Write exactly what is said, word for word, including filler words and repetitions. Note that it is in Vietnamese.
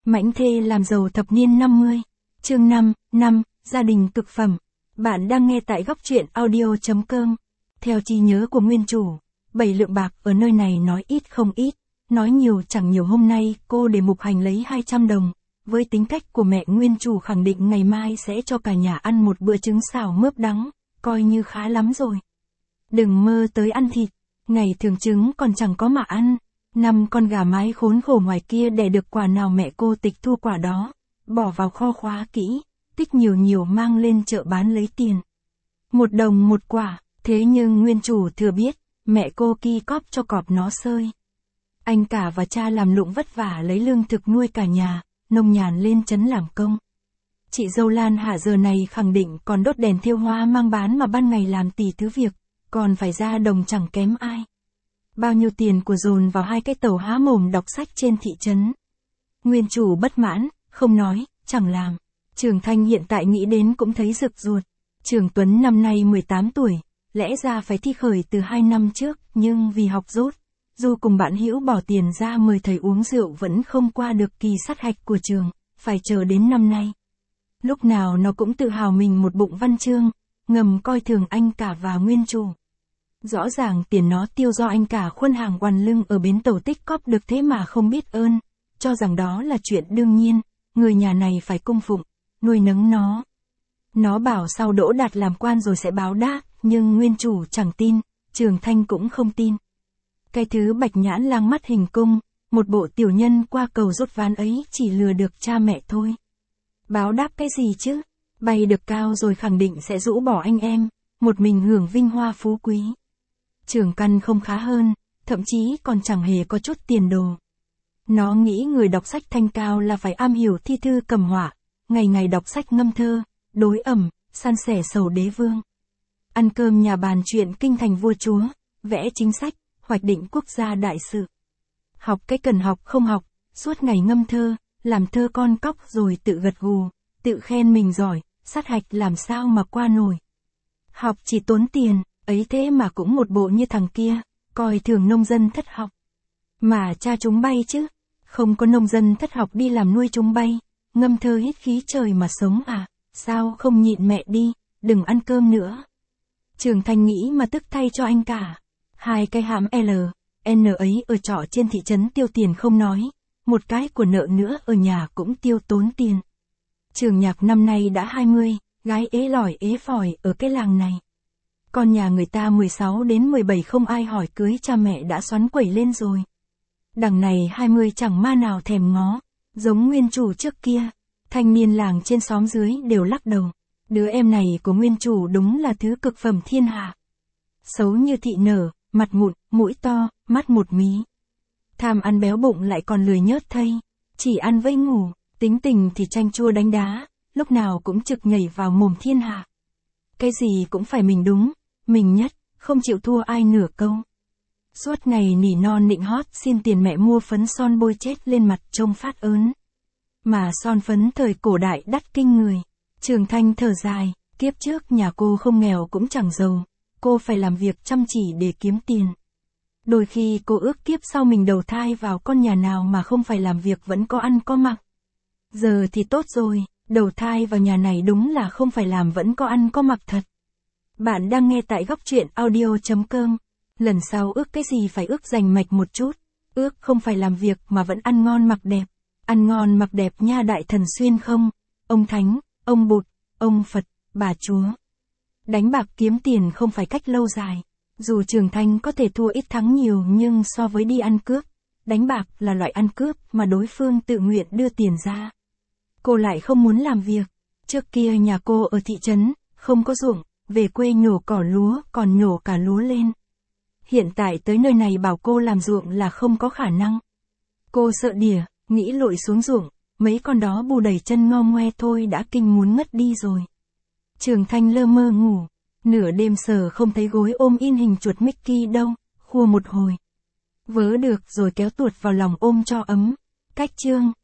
Mãnh thê làm giàu thập niên năm mươi. Chương năm, năm, gia đình cực phẩm. Bạn đang nghe tại góc truyện audio chấm com. Theo trí nhớ của nguyên chủ, bảy lượng bạc ở nơi này nói ít không ít, nói nhiều chẳng nhiều. Hôm nay cô để Mục Hành lấy hai trăm đồng, với tính cách của mẹ nguyên chủ khẳng định ngày mai sẽ cho cả nhà ăn một bữa trứng xào mướp đắng, coi như khá lắm rồi. Đừng mơ tới ăn thịt, ngày thường trứng còn chẳng có mà ăn. Năm con gà mái khốn khổ ngoài kia đẻ được quả nào mẹ cô tịch thu quả đó, bỏ vào kho khóa kỹ, tích nhiều nhiều mang lên chợ bán lấy tiền. Một đồng một quả, thế nhưng nguyên chủ thừa biết, mẹ cô ki cóp cho cọp nó sơi. Anh cả và cha làm lụng vất vả lấy lương thực nuôi cả nhà, nông nhàn lên trấn làm công. Chị dâu Lan Hạ giờ này khẳng định còn đốt đèn thêu hoa mang bán mà ban ngày làm tỷ thứ việc, còn phải ra đồng chẳng kém ai. Bao nhiêu tiền của dồn vào hai cái tàu há mồm đọc sách trên thị trấn. Nguyên chủ bất mãn, không nói, chẳng làm. Trường Thanh hiện tại nghĩ đến cũng thấy rực ruột. Trường Tuấn năm nay mười tám tuổi, lẽ ra phải thi khởi từ hai năm trước, nhưng vì học dốt, dù cùng bạn hữu bỏ tiền ra mời thầy uống rượu vẫn không qua được kỳ sát hạch của trường, phải chờ đến năm nay. Lúc nào nó cũng tự hào mình một bụng văn chương, ngầm coi thường anh cả và nguyên chủ. Rõ ràng tiền nó tiêu do anh cả khuân hàng quằn lưng ở bến tàu tích cóp được thế mà không biết ơn, cho rằng đó là chuyện đương nhiên, người nhà này phải cung phụng, nuôi nấng nó. Nó bảo sau đỗ đạt làm quan rồi sẽ báo đáp, nhưng nguyên chủ chẳng tin, Trường Thanh cũng không tin. Cái thứ bạch nhãn lang mắt hình cung, một bộ tiểu nhân qua cầu rút ván ấy chỉ lừa được cha mẹ thôi. Báo đáp cái gì chứ, bay được cao rồi khẳng định sẽ rũ bỏ anh em, một mình hưởng vinh hoa phú quý. Trường Căn không khá hơn, thậm chí còn chẳng hề có chút tiền đồ. Nó nghĩ người đọc sách thanh cao là phải am hiểu thi thư cầm họa, ngày ngày đọc sách ngâm thơ, đối ẩm, san sẻ sầu đế vương. Ăn cơm nhà bàn chuyện kinh thành vua chúa, vẽ chính sách, hoạch định quốc gia đại sự. Học cái cần học không học, suốt ngày ngâm thơ, làm thơ con cóc rồi tự gật gù, tự khen mình giỏi, sát hạch làm sao mà qua nổi. Học chỉ tốn tiền, ấy thế mà cũng một bộ như thằng kia, coi thường nông dân thất học. Mà cha chúng bay chứ, không có nông dân thất học đi làm nuôi chúng bay, ngâm thơ hít khí trời mà sống à, sao không nhịn mẹ đi, đừng ăn cơm nữa. Trường Thanh nghĩ mà tức thay cho anh cả. Hai cái hãm L, N ấy ở trọ trên thị trấn tiêu tiền không nói, một cái của nợ nữa ở nhà cũng tiêu tốn tiền. Trường Nhạc năm nay đã hai mươi, gái ế lỏi ế phỏi ở cái làng này. Con nhà người ta mười sáu đến mười bảy không ai hỏi cưới cha mẹ đã xoắn quẩy lên rồi. Đằng này hai mươi chẳng ma nào thèm ngó, giống nguyên chủ trước kia, thanh niên làng trên xóm dưới đều lắc đầu. Đứa em này của nguyên chủ đúng là thứ cực phẩm thiên hạ. Xấu như thị nở, mặt mụn, mũi to, mắt một mí. Tham ăn béo bụng lại còn lười nhớt thây, chỉ ăn với ngủ, tính tình thì chanh chua đánh đá, lúc nào cũng trực nhảy vào mồm thiên hạ. Cái gì cũng phải mình đúng, mình nhất, không chịu thua ai nửa câu. Suốt ngày nỉ non nịnh hót xin tiền mẹ mua phấn son bôi chết lên mặt trông phát ớn. Mà son phấn thời cổ đại đắt kinh người. Trường Thanh thở dài, kiếp trước nhà cô không nghèo cũng chẳng giàu, cô phải làm việc chăm chỉ để kiếm tiền. Đôi khi cô ước kiếp sau mình đầu thai vào con nhà nào mà không phải làm việc vẫn có ăn có mặc. Giờ thì tốt rồi, đầu thai vào nhà này đúng là không phải làm vẫn có ăn có mặc thật. Bạn đang nghe tại góc truyện audio chấm com. Lần sau ước cái gì phải ước rành mạch một chút, ước không phải làm việc mà vẫn ăn ngon mặc đẹp. Ăn ngon mặc đẹp nha đại thần xuyên không, ông Thánh, ông Bụt, ông Phật, bà Chúa. Đánh bạc kiếm tiền không phải cách lâu dài. Dù Trường Thanh có thể thua ít thắng nhiều nhưng so với đi ăn cướp, đánh bạc là loại ăn cướp mà đối phương tự nguyện đưa tiền ra. Cô lại không muốn làm việc. Trước kia nhà cô ở thị trấn, không có ruộng, về quê nhổ cỏ lúa còn nhổ cả lúa lên. Hiện tại tới nơi này bảo cô làm ruộng là không có khả năng. Cô sợ đỉa, nghĩ lội xuống ruộng, mấy con đó bù đầy chân ngo ngoe thôi đã kinh muốn ngất đi rồi. Trường Thanh lơ mơ ngủ, nửa đêm sờ không thấy gối ôm in hình chuột Mickey đâu, khua một hồi. Vớ được rồi kéo tuột vào lòng ôm cho ấm. Cách chương.